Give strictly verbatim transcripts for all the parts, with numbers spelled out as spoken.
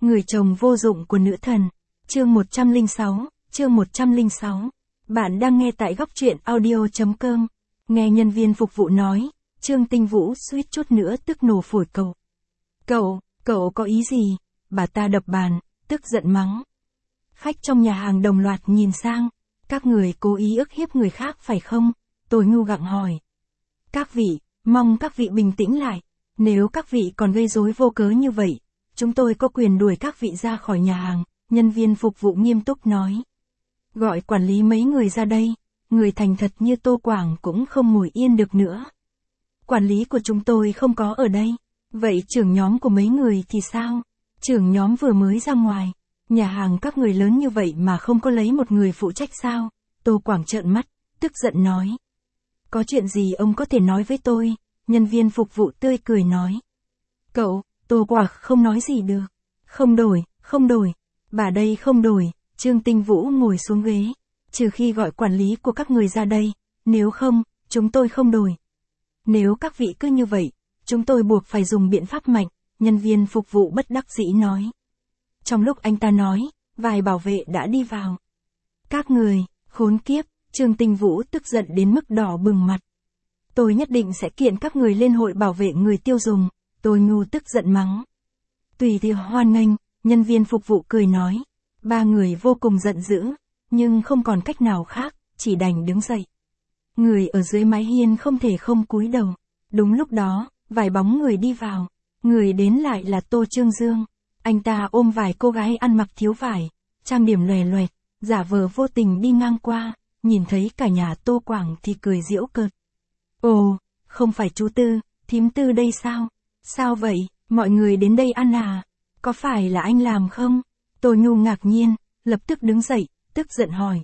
Người chồng vô dụng của nữ thần. Chương một trăm lẻ sáu, chương một trăm lẻ sáu. Bạn đang nghe tại góc truyện audio chấm com. Nghe nhân viên phục vụ nói, Trương Tinh Vũ suýt chút nữa tức nổ phổi cậu. Cậu, cậu có ý gì? Bà ta đập bàn, tức giận mắng. Khách trong nhà hàng đồng loạt nhìn sang. Các người cố ý ức hiếp người khác phải không? Tôi ngu gặng hỏi. Các vị, mong các vị bình tĩnh lại. Nếu các vị còn gây rối vô cớ như vậy, chúng tôi có quyền đuổi các vị ra khỏi nhà hàng, nhân viên phục vụ nghiêm túc nói. Gọi quản lý mấy người ra đây, người thành thật như Tô Quảng cũng không ngồi yên được nữa. Quản lý của chúng tôi không có ở đây, vậy trưởng nhóm của mấy người thì sao? Trưởng nhóm vừa mới ra ngoài, nhà hàng các người lớn như vậy mà không có lấy một người phụ trách sao? Tô Quảng trợn mắt, tức giận nói. Có chuyện gì ông có thể nói với tôi? Nhân viên phục vụ tươi cười nói. Cậu, Tô Quảng không nói gì được. Không đổi, không đổi. Bà đây không đổi. Trương Tinh Vũ ngồi xuống ghế. Trừ khi gọi quản lý của các người ra đây. Nếu không, chúng tôi không đổi. Nếu các vị cứ như vậy, chúng tôi buộc phải dùng biện pháp mạnh. Nhân viên phục vụ bất đắc dĩ nói. Trong lúc anh ta nói, vài bảo vệ đã đi vào. Các người, khốn kiếp, Trương Tinh Vũ tức giận đến mức đỏ bừng mặt. Tôi nhất định sẽ kiện các người lên hội bảo vệ người tiêu dùng. Tôi ngu tức giận mắng. Tùy thì hoan nghênh, nhân viên phục vụ cười nói. Ba người vô cùng giận dữ, nhưng không còn cách nào khác, chỉ đành đứng dậy. Người ở dưới mái hiên không thể không cúi đầu. Đúng lúc đó, vài bóng người đi vào. Người đến lại là Tô Trương Dương. Anh ta ôm vài cô gái ăn mặc thiếu vải, trang điểm lòe loẹt, giả vờ vô tình đi ngang qua, nhìn thấy cả nhà Tô Quảng thì cười giễu cợt. Ồ, không phải chú Tư, thím Tư đây sao? Sao vậy, mọi người đến đây ăn à? Có phải là anh làm không? Tô Nhu ngạc nhiên, lập tức đứng dậy, tức giận hỏi.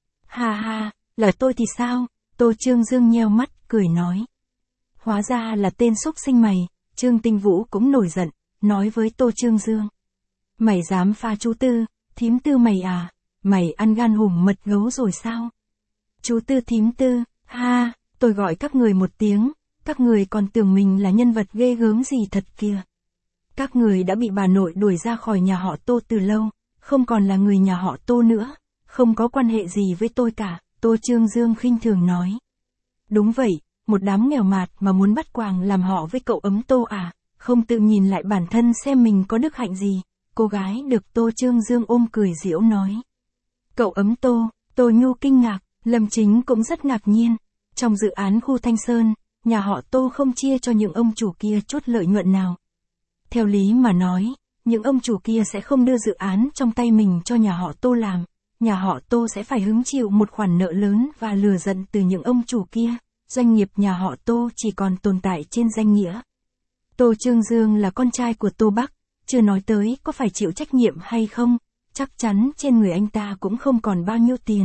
Ha ha, là tôi thì sao? Tô Trương Dương nheo mắt, cười nói. Hóa ra là tên xúc sinh mày. Trương Tinh Vũ cũng nổi giận, nói với Tô Trương Dương. Mày dám pha chú Tư, thím Tư mày à? Mày ăn gan hùm mật gấu rồi sao? Chú Tư thím Tư, ha, tôi gọi các người một tiếng, các người còn tưởng mình là nhân vật ghê gớm gì thật kìa. Các người đã bị bà nội đuổi ra khỏi nhà họ Tô từ lâu, không còn là người nhà họ Tô nữa, không có quan hệ gì với tôi cả, Tô Trương Dương khinh thường nói. Đúng vậy, một đám nghèo mạt mà muốn bắt quàng làm họ với cậu ấm Tô à, không tự nhìn lại bản thân xem mình có đức hạnh gì, cô gái được Tô Trương Dương ôm cười giễu nói. Cậu ấm Tô, Tô Nhu kinh ngạc, Lâm Chính cũng rất ngạc nhiên. Trong dự án khu Thanh Sơn, nhà họ Tô không chia cho những ông chủ kia chút lợi nhuận nào. Theo lý mà nói, những ông chủ kia sẽ không đưa dự án trong tay mình cho nhà họ Tô làm. Nhà họ Tô sẽ phải hứng chịu một khoản nợ lớn và lừa giận từ những ông chủ kia. Doanh nghiệp nhà họ Tô chỉ còn tồn tại trên danh nghĩa. Tô Trương Dương là con trai của Tô Bắc, chưa nói tới có phải chịu trách nhiệm hay không, chắc chắn trên người anh ta cũng không còn bao nhiêu tiền.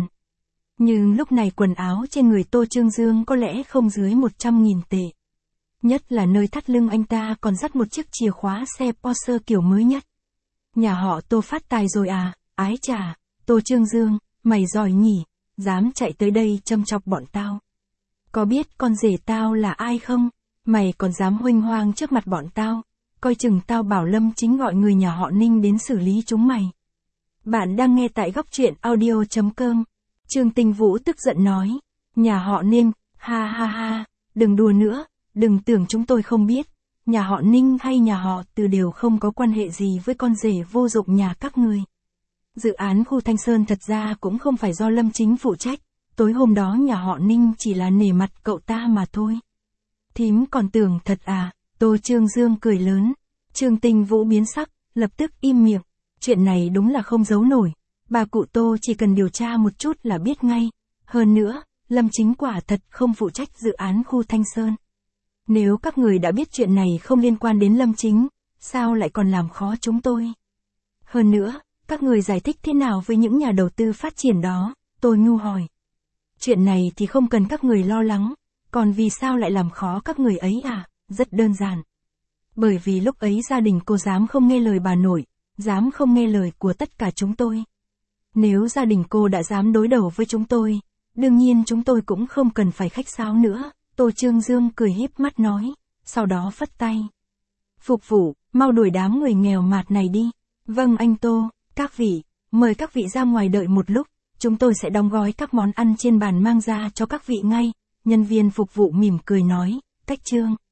Nhưng lúc này quần áo trên người Tô Trương Dương có lẽ không dưới một trăm nghìn tệ. Nhất là nơi thắt lưng anh ta còn dắt một chiếc chìa khóa xe Porsche kiểu mới nhất. Nhà họ Tô phát tài rồi à, ái chà, Tô Trương Dương, mày giỏi nhỉ, dám chạy tới đây châm chọc bọn tao. Có biết con rể tao là ai không? Mày còn dám huênh hoang trước mặt bọn tao, coi chừng tao bảo Lâm Chính gọi người nhà họ Ninh đến xử lý chúng mày. Bạn đang nghe tại góc truyện audio chấm com. Trương Tinh Vũ tức giận nói, nhà họ Ninh, ha ha ha, đừng đùa nữa, đừng tưởng chúng tôi không biết, nhà họ Ninh hay nhà họ Từ đều không có quan hệ gì với con rể vô dụng nhà các người. Dự án khu Thanh Sơn thật ra cũng không phải do Lâm Chính phụ trách, tối hôm đó nhà họ Ninh chỉ là nể mặt cậu ta mà thôi. Thím còn tưởng thật à? Tô Trương Dương cười lớn. Trương Tinh Vũ biến sắc, lập tức im miệng. Chuyện này đúng là không giấu nổi. Bà cụ Tô chỉ cần điều tra một chút là biết ngay. Hơn nữa, Lâm Chính quả thật không phụ trách dự án khu Thanh Sơn. Nếu các người đã biết chuyện này không liên quan đến Lâm Chính, sao lại còn làm khó chúng tôi? Hơn nữa, các người giải thích thế nào với những nhà đầu tư phát triển đó? Tôi ngu hỏi. Chuyện này thì không cần các người lo lắng. Còn vì sao lại làm khó các người ấy à? Rất đơn giản. Bởi vì lúc ấy gia đình cô dám không nghe lời bà nội, dám không nghe lời của tất cả chúng tôi. Nếu gia đình cô đã dám đối đầu với chúng tôi, đương nhiên chúng tôi cũng không cần phải khách sáo nữa. Tô Trương Dương cười híp mắt nói, sau đó phất tay. Phục vụ, mau đuổi đám người nghèo mạt này đi. Vâng anh Tô, các vị, mời các vị ra ngoài đợi một lúc, chúng tôi sẽ đóng gói các món ăn trên bàn mang ra cho các vị ngay. Nhân viên phục vụ mỉm cười nói, cách chương.